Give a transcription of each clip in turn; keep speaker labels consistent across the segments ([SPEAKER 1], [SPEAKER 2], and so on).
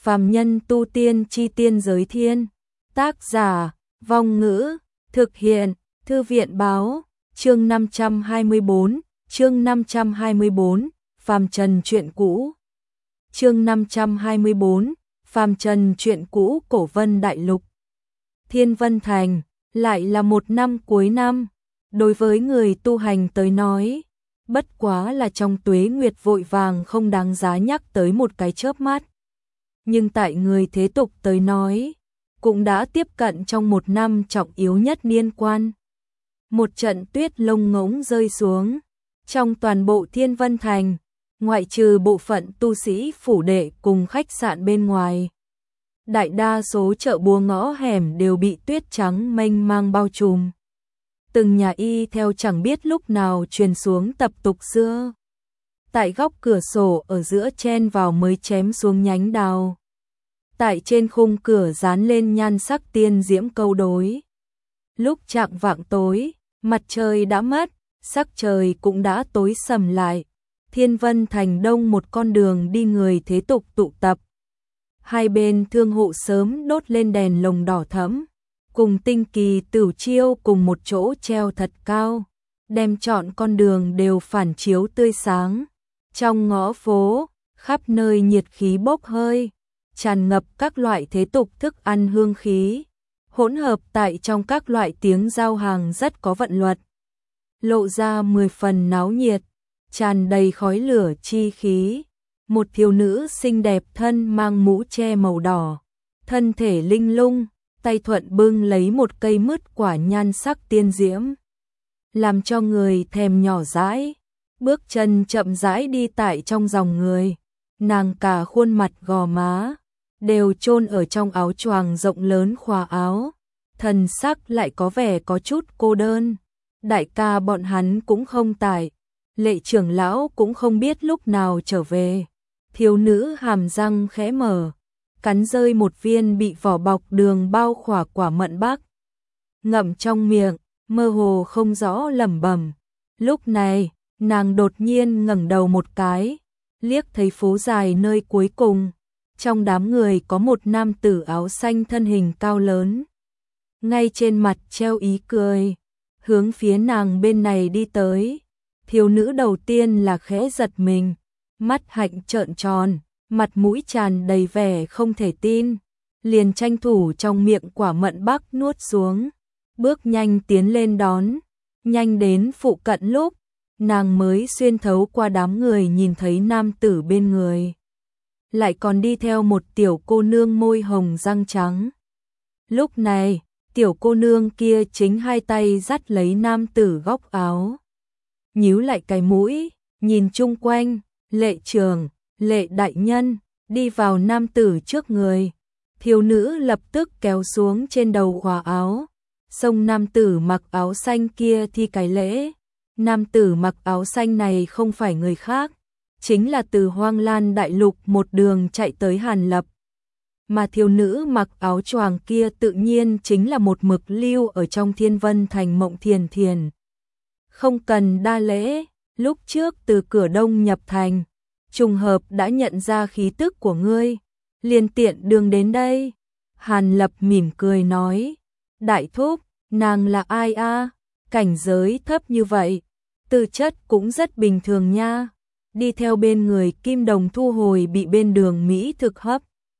[SPEAKER 1] Phàm nhân tu tiên chi tiên giới thiên. Tác giả, Vong Ngữ, thực hiện, Thư viện báo, chương 524, Phàm Trần truyện cũ. Chương 524, Phàm Trần truyện cũ Cổ Vân Đại Lục. Thiên Vân Thành, lại là một năm cuối năm, đối với người tu hành tới nói, bất quá là trong tuế nguyệt vội vàng không đáng giá nhắc tới một cái chớp mắt. Nhưng tại người thế tục tới nói, cũng đã tiếp cận trong một năm trọng yếu nhất niên quan. Một trận tuyết lông ngỗng rơi xuống, trong toàn bộ Thiên Vân Thành, ngoại trừ bộ phận tu sĩ phủ đệ cùng khách sạn bên ngoài. Đại đa số chợ búa ngõ hẻm đều bị tuyết trắng mênh mang bao trùm. Từng nhà y theo chẳng biết lúc nào truyền xuống tập tục xưa. Tại góc cửa sổ ở giữa chen vào mới chém xuống nhánh đào. Tại trên khung cửa dán lên nhan sắc tiên diễm câu đối. Lúc chạng vạng tối, mặt trời đã mất, sắc trời cũng đã tối sầm lại. Thiên Vân Thành đông một con đường đi người thế tục tụ tập. Hai bên thương hộ sớm đốt lên đèn lồng đỏ thẫm, cùng tinh kỳ tửu chiêu cùng một chỗ treo thật cao, đem trọn con đường đều phản chiếu tươi sáng. Trong ngõ phố, khắp nơi nhiệt khí bốc hơi, tràn ngập các loại thế tục thức ăn hương khí, hỗn hợp tại trong các loại tiếng giao hàng rất có vận luật, lộ ra 10 phần náo nhiệt, tràn đầy khói lửa chi khí. Một thiếu nữ xinh đẹp thân mang mũ che màu đỏ, thân thể linh lung, tay thuận bưng lấy một cây mứt quả nhan sắc tiên diễm, làm cho người thèm nhỏ dãi. Bước chân chậm rãi đi tại trong dòng người, nàng cả khuôn mặt gò má đều chôn ở trong áo choàng rộng lớn khóa áo, thần sắc lại có vẻ có chút cô đơn. Đại ca bọn hắn cũng không tại, Lệ trưởng lão cũng không biết lúc nào trở về. Thiếu nữ hàm răng khẽ mở, cắn rơi một viên bị vỏ bọc đường bao khỏa quả mận bắc, ngậm trong miệng, mơ hồ không rõ lẩm bẩm. Lúc này, nàng đột nhiên ngẩng đầu một cái, liếc thấy phố dài nơi cuối cùng, trong đám người có một nam tử áo xanh thân hình cao lớn, ngay trên mặt treo ý cười, hướng phía nàng bên này đi tới. Thiếu nữ đầu tiên là khẽ giật mình, mắt hạnh trợn tròn, mặt mũi tràn đầy vẻ không thể tin, liền tranh thủ trong miệng quả mận bắc nuốt xuống, bước nhanh tiến lên đón. Nhanh đến phụ cận lúc, nàng mới xuyên thấu qua đám người nhìn thấy nam tử bên người, lại còn đi theo một tiểu cô nương môi hồng răng trắng. Lúc này, tiểu cô nương kia chính hai tay dắt lấy nam tử góc áo, nhíu lại cái mũi, nhìn chung quanh. Lệ trường, Lệ đại nhân, đi vào nam tử trước người. Thiếu nữ lập tức kéo xuống trên đầu khóa áo, xông nam tử mặc áo xanh kia thi cái lễ. Nam tử mặc áo xanh này không phải người khác, chính là từ Hoang Lan Đại Lục một đường chạy tới Hàn Lập. Mà thiếu nữ mặc áo choàng kia tự nhiên chính là một mực lưu ở trong Thiên Vân Thành Mộng Thiền Thiền. Không cần đa lễ, lúc trước từ cửa đông nhập thành, trùng hợp đã nhận ra khí tức của ngươi, liền tiện đường đến đây. Hàn Lập mỉm cười nói, đại thúc, nàng là ai a? Cảnh giới thấp như vậy, tư chất cũng rất bình thường nha. Đi theo bên người Kim Đồng thu hồi bị bên đường Mỹ thực hấp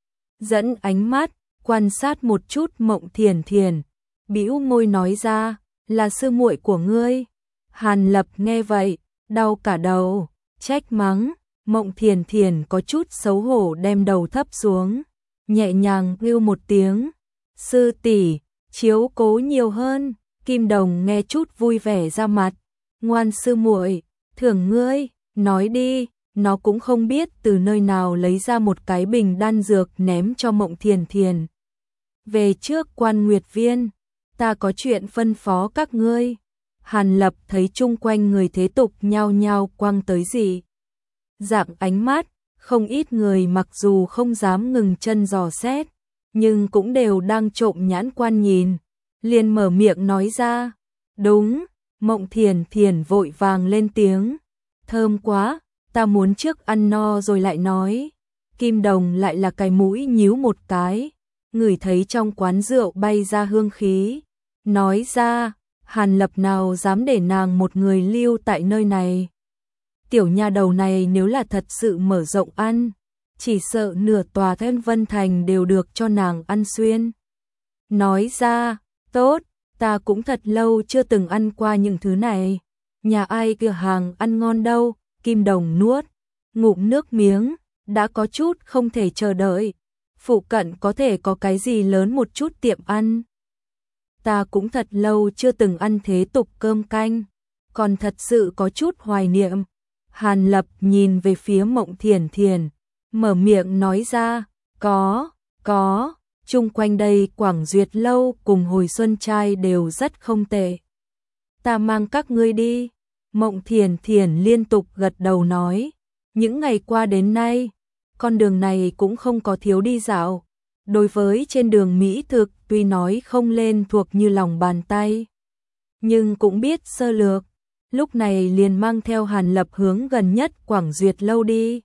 [SPEAKER 1] dẫn ánh mắt, quan sát một chút Mộng Thiền Thiền, bĩu môi nói ra, là sư muội của ngươi. Hàn Lập nghe vậy, đau cả đầu, trách mắng. Mộng Thiền Thiền có chút xấu hổ đem đầu thấp xuống, nhẹ nhàng kêu một tiếng, sư tỷ, chiếu cố nhiều hơn. Kim Đồng nghe chút vui vẻ ra mặt, ngoan sư muội, thưởng ngươi, nói đi. Nó cũng không biết từ nơi nào lấy ra một cái bình đan dược ném cho Mộng Thiền Thiền. Về trước Quan Nguyệt Viên, ta có chuyện phân phó các ngươi. Hàn Lập thấy chung quanh người thế tục nhao nhao quăng tới gì dạng ánh mắt, không ít người mặc dù không dám ngừng chân dò xét, nhưng cũng đều đang trộm nhãn quan nhìn, liền mở miệng nói ra, đúng. Mộng Thiền Thiền vội vàng lên tiếng, thơm quá, ta muốn trước ăn no rồi lại nói. Kim Đồng lại là cái mũi nhíu một cái, ngửi thấy trong quán rượu bay ra hương khí, nói ra, Hàn Lập nào dám để nàng một người lưu tại nơi này. Tiểu nha đầu này nếu là thật sự mở rộng ăn, chỉ sợ nửa tòa Thiên Vân Thành đều được cho nàng ăn xuyên. Nói ra, tốt, ta cũng thật lâu chưa từng ăn qua những thứ này. Nhà ai cửa hàng ăn ngon đâu, Kim Đồng nuốt ngụm nước miếng, đã có chút không thể chờ đợi. Phụ cận có thể có cái gì lớn một chút tiệm ăn. Ta cũng thật lâu chưa từng ăn thế tục cơm canh, còn thật sự có chút hoài niệm. Hàn Lập nhìn về phía Mộng Thiển Thiển, mở miệng nói ra, có, chung quanh đây Quảng Duyệt Lâu cùng Hồi Xuân Trai đều rất không tệ. Ta mang các ngươi đi. Mộng Thiển Thiển liên tục gật đầu nói, những ngày qua đến nay, con đường này cũng không có thiếu đi dạo. Đối với trên đường mỹ thực tuy nói không lên thuộc như lòng bàn tay, nhưng cũng biết sơ lược. Lúc này liền mang theo Hàn Lập hướng gần nhất Quảng Duyệt Lâu đi.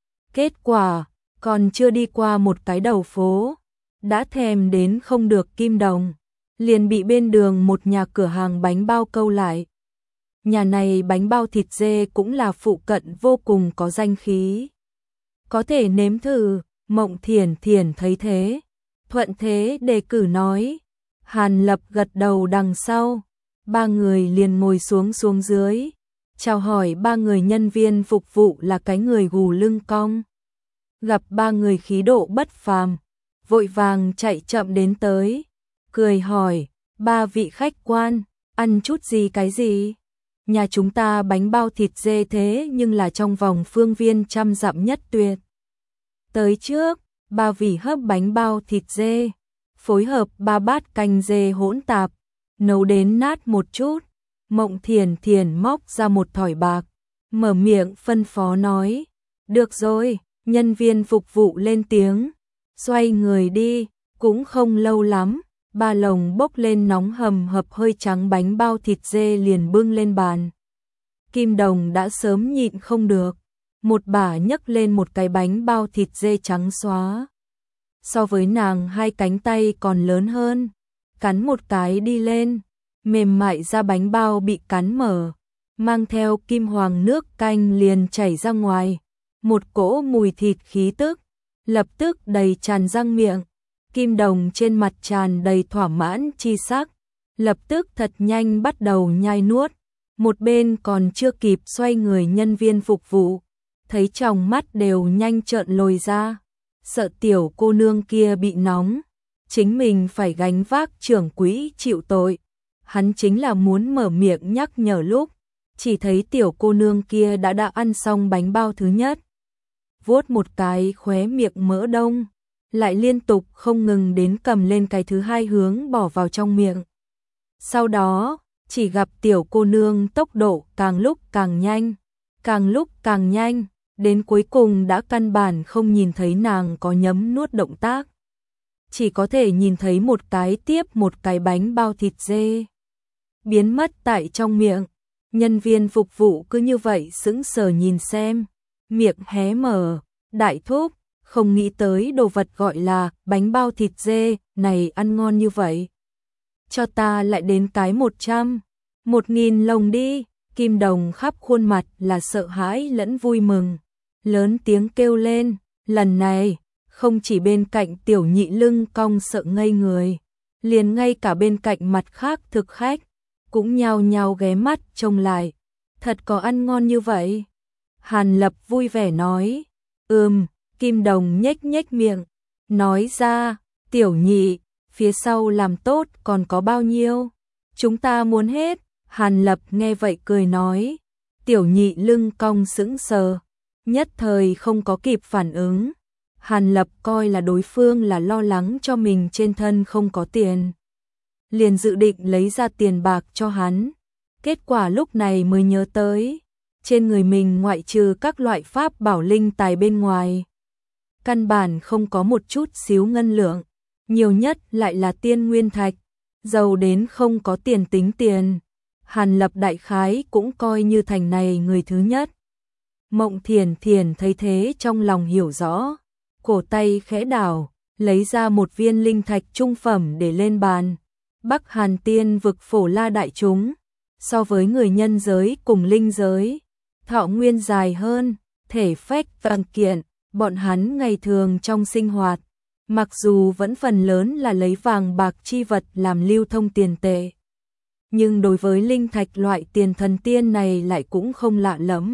[SPEAKER 1] Kết quả, còn chưa đi qua một cái đầu phố, đã thèm đến không được Kim Đồng, liền bị bên đường một nhà cửa hàng bánh bao câu lại. Nhà này bánh bao thịt dê cũng là phụ cận vô cùng có danh khí. Có thể nếm thử. Mộng Thiển Thiển thấy thế, thuận thế đề cử nói. Hàn Lập gật đầu đằng sau, ba người liền ngồi xuống dưới, chào hỏi ba người nhân viên phục vụ là cái người gù lưng cong. Gặp ba người khí độ bất phàm, vội vàng chạy chậm đến tới, cười hỏi, ba vị khách quan, ăn chút gì cái gì? Nhà chúng ta bánh bao thịt dê thế nhưng là trong vòng phương viên 100 dặm nhất tuyệt. Tới trước, ba vị hấp bánh bao thịt dê, phối hợp 3 bát canh dê hỗn tạp, nấu đến nát một chút. Mộng Thiển Thiển móc ra một thỏi bạc, mở miệng phân phó nói, được rồi, nhân viên phục vụ lên tiếng, xoay người đi, cũng không lâu lắm, ba lồng bốc lên nóng hầm hập hơi trắng bánh bao thịt dê liền bưng lên bàn. Kim Đồng đã sớm nhịn không được, một bả nhấc lên một cái bánh bao thịt dê trắng xóa. So với nàng 2 cánh tay còn lớn hơn, cắn một cái đi lên, mềm mại ra bánh bao bị cắn mở, mang theo kim hoàng nước canh liền chảy ra ngoài, một cỗ mùi thịt khí tức, lập tức đầy tràn răng miệng. Kim Đồng trên mặt tràn đầy thỏa mãn chi sắc, lập tức thật nhanh bắt đầu nhai nuốt, một bên còn chưa kịp xoay người nhân viên phục vụ, thấy trong mắt đều nhanh trợn lồi ra, sợ tiểu cô nương kia bị nóng, chính mình phải gánh vác trưởng quỹ chịu tội. Hắn chính là muốn mở miệng nhắc nhở lúc, chỉ thấy tiểu cô nương kia đã ăn xong bánh bao thứ nhất. Vuốt một cái khóe miệng mỡ đông, lại liên tục không ngừng đến cầm lên cái thứ hai hướng bỏ vào trong miệng. Sau đó, chỉ gặp tiểu cô nương tốc độ càng lúc càng nhanh, đến cuối cùng đã căn bản không nhìn thấy nàng có nhấm nuốt động tác. Chỉ có thể nhìn thấy một cái tiếp một cái bánh bao thịt dê biến mất tại trong miệng. Nhân viên phục vụ cứ như vậy sững sờ nhìn xem, miệng hé mở, đại thúc, không nghĩ tới đồ vật gọi là bánh bao thịt dê này ăn ngon như vậy. Cho ta lại đến cái 100, 1000 lồng đi. Kim Đồng khắp khuôn mặt là sợ hãi lẫn vui mừng, lớn tiếng kêu lên, lần này, không chỉ bên cạnh tiểu nhị lưng cong sợ ngây người, liền ngay cả bên cạnh mặt khác thực khách, cũng nhao nhao ghé mắt trông lại, thật có ăn ngon như vậy. Hàn Lập vui vẻ nói, Kim Đồng nhếch nhếch miệng, nói ra, tiểu nhị, phía sau làm tốt còn có bao nhiêu? Chúng ta muốn hết. Hàn Lập nghe vậy cười nói, tiểu nhị lưng cong sững sờ, nhất thời không có kịp phản ứng. Hàn Lập coi là đối phương là lo lắng cho mình trên thân không có tiền, liền dự định lấy ra tiền bạc cho hắn. Kết quả lúc này mới nhớ tới, trên người mình ngoại trừ các loại pháp bảo linh tài bên ngoài, căn bản không có một chút xíu ngân lượng, nhiều nhất lại là tiên nguyên thạch, giàu đến không có tiền tính tiền. Hàn Lập đại khái cũng coi như thành này người thứ nhất. Mộng Thiển Thiển thấy thế trong lòng hiểu rõ, cổ tay khẽ đảo, lấy ra một viên linh thạch trung phẩm để lên bàn. Bắc Hàn Tiên vực Phổ La đại chúng, so với người nhân giới cùng linh giới, thọ nguyên dài hơn, thể phách vàng kiện, bọn hắn ngày thường trong sinh hoạt, mặc dù vẫn phần lớn là lấy vàng bạc chi vật làm lưu thông tiền tệ, nhưng đối với linh thạch loại tiền thần tiên này lại cũng không lạ lẫm.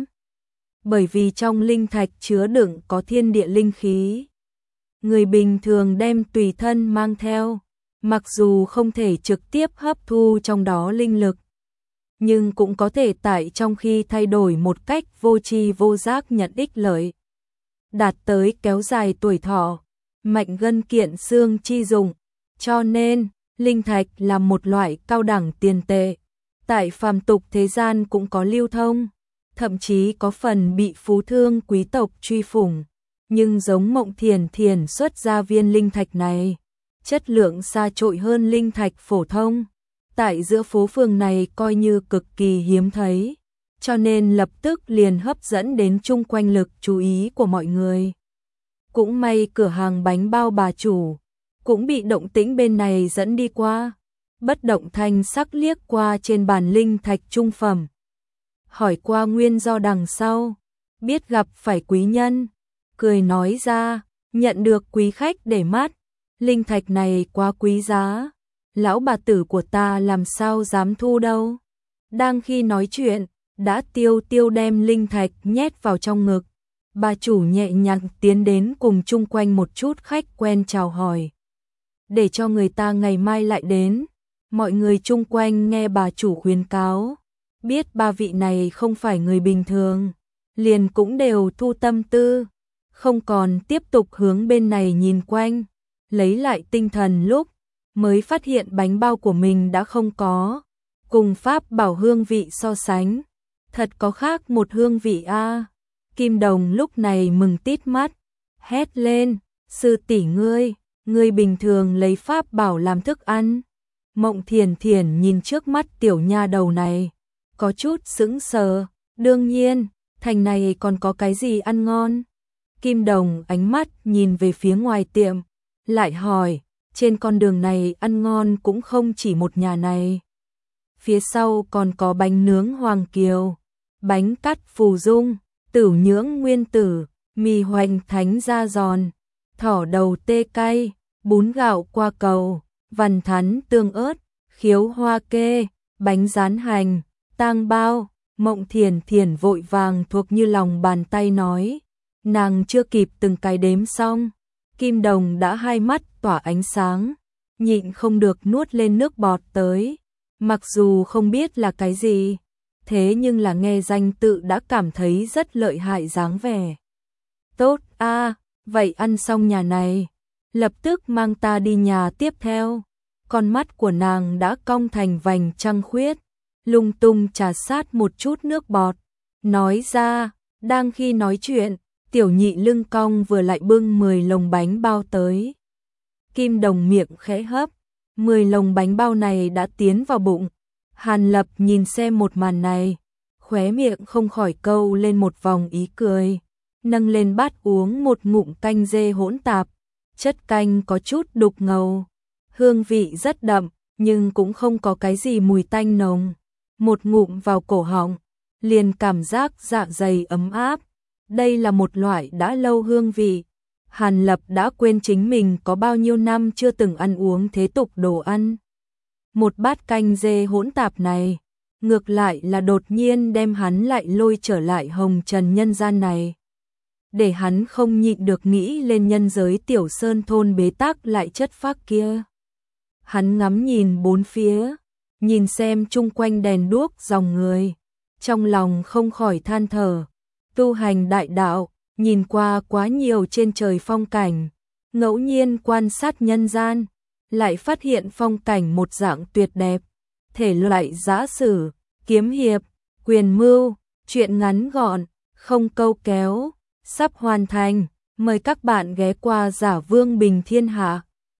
[SPEAKER 1] Bởi vì trong linh thạch chứa đựng có thiên địa linh khí. Người bình thường đem tùy thân mang theo, mặc dù không thể trực tiếp hấp thu trong đó linh lực, nhưng cũng có thể tại trong khi thay đổi một cách vô tri vô giác nhận ích lợi, đạt tới kéo dài tuổi thọ, mạnh gân kiện xương chi dụng. Cho nên, linh thạch là một loại cao đẳng tiền tệ, tại phàm tục thế gian cũng có lưu thông, thậm chí có phần bị phú thương quý tộc truy phủng. Nhưng giống Mộng Thiền Thiền xuất ra viên linh thạch này, chất lượng xa trội hơn linh thạch phổ thông, tại giữa phố phường này coi như cực kỳ hiếm thấy, cho nên lập tức liền hấp dẫn đến chung quanh lực chú ý của mọi người. Cũng may cửa hàng bánh bao bà chủ cũng bị động tĩnh bên này dẫn đi qua, bất động thanh sắc liếc qua trên bàn linh thạch trung phẩm, hỏi qua nguyên do đằng sau, biết gặp phải quý nhân, cười nói ra, nhận được quý khách để mắt, linh thạch này quá quý giá, lão bà tử của ta làm sao dám thu đâu. Đang khi nói chuyện, đã tiêu đem linh thạch nhét vào trong ngực, bà chủ nhẹ nhàng tiến đến cùng chung quanh một chút khách quen chào hỏi, để cho người ta ngày mai lại đến. Mọi người chung quanh nghe bà chủ khuyến cáo, biết ba vị này không phải người bình thường, liền cũng đều thu tâm tư, không còn tiếp tục hướng bên này nhìn quanh, lấy lại tinh thần lúc mới phát hiện bánh bao của mình đã không có, cùng pháp bảo hương vị so sánh, thật có khác một hương vị a. Kim Đồng lúc này mừng tít mắt, hét lên, sư tỷ ngươi bình thường lấy pháp bảo làm thức ăn. Mộng Thiền Thiền nhìn trước mắt tiểu nha đầu này, có chút sững sờ, đương nhiên, thành này còn có cái gì ăn ngon. Kim Đồng ánh mắt nhìn về phía ngoài tiệm, lại hỏi, trên con đường này ăn ngon cũng không chỉ một nhà này. Phía sau còn có bánh nướng Hoàng Kiều, bánh cắt Phù Dung, tửu nhưỡng Nguyên Tử, mì hoành Thánh da giòn, thỏ đầu tê cay, bún gạo qua cầu, vằn thắn tương ớt, khiếu hoa kê, bánh rán hành, tang bao. Mộng Thiền Thiền vội vàng thuộc như lòng bàn tay nói, nàng chưa kịp từng cái đếm xong, Kim Đồng đã hai mắt tỏa ánh sáng, nhịn không được nuốt lên nước bọt tới, mặc dù không biết là cái gì, thế nhưng là nghe danh tự đã cảm thấy rất lợi hại dáng vẻ. Tốt a, vậy ăn xong nhà này, lập tức mang ta đi nhà tiếp theo. Con mắt của nàng đã cong thành vành trăng khuyết, lung tung trà sát một chút nước bọt, nói ra. Đang khi nói chuyện, tiểu nhị lưng cong vừa lại bưng 10 lồng bánh bao tới. Kim Đồng miệng khẽ hấp, 10 lồng bánh bao này đã tiến vào bụng. Hàn Lập nhìn xem một màn này, khóe miệng không khỏi câu lên một vòng ý cười, nâng lên bát uống một ngụm canh dê hỗn tạp, chất canh có chút đục ngầu, hương vị rất đậm, nhưng cũng không có cái gì mùi tanh nồng. Một ngụm vào cổ họng, liền cảm giác dạ dày ấm áp. Đây là một loại đã lâu hương vị. Hàn Lập đã quên chính mình có bao nhiêu năm chưa từng ăn uống thế tục đồ ăn. Một bát canh dê hỗn tạp này, ngược lại là đột nhiên đem hắn lại lôi trở lại hồng trần nhân gian này. Để hắn không nhịn được nghĩ lên nhân giới tiểu sơn thôn bế tắc lại chất phác kia. Hắn ngắm nhìn bốn phía, nhìn xem chung quanh đèn đuốc dòng người, trong lòng không khỏi than thở, tu hành đại đạo, nhìn qua quá nhiều trên trời phong cảnh, ngẫu nhiên quan sát nhân gian, lại phát hiện phong cảnh một dạng tuyệt đẹp, thể loại giã sử, kiếm hiệp, quyền mưu, truyện ngắn gọn, không câu kéo, sắp hoàn thành, mời các bạn ghé qua Giả Vương Bình Thiên Hạ.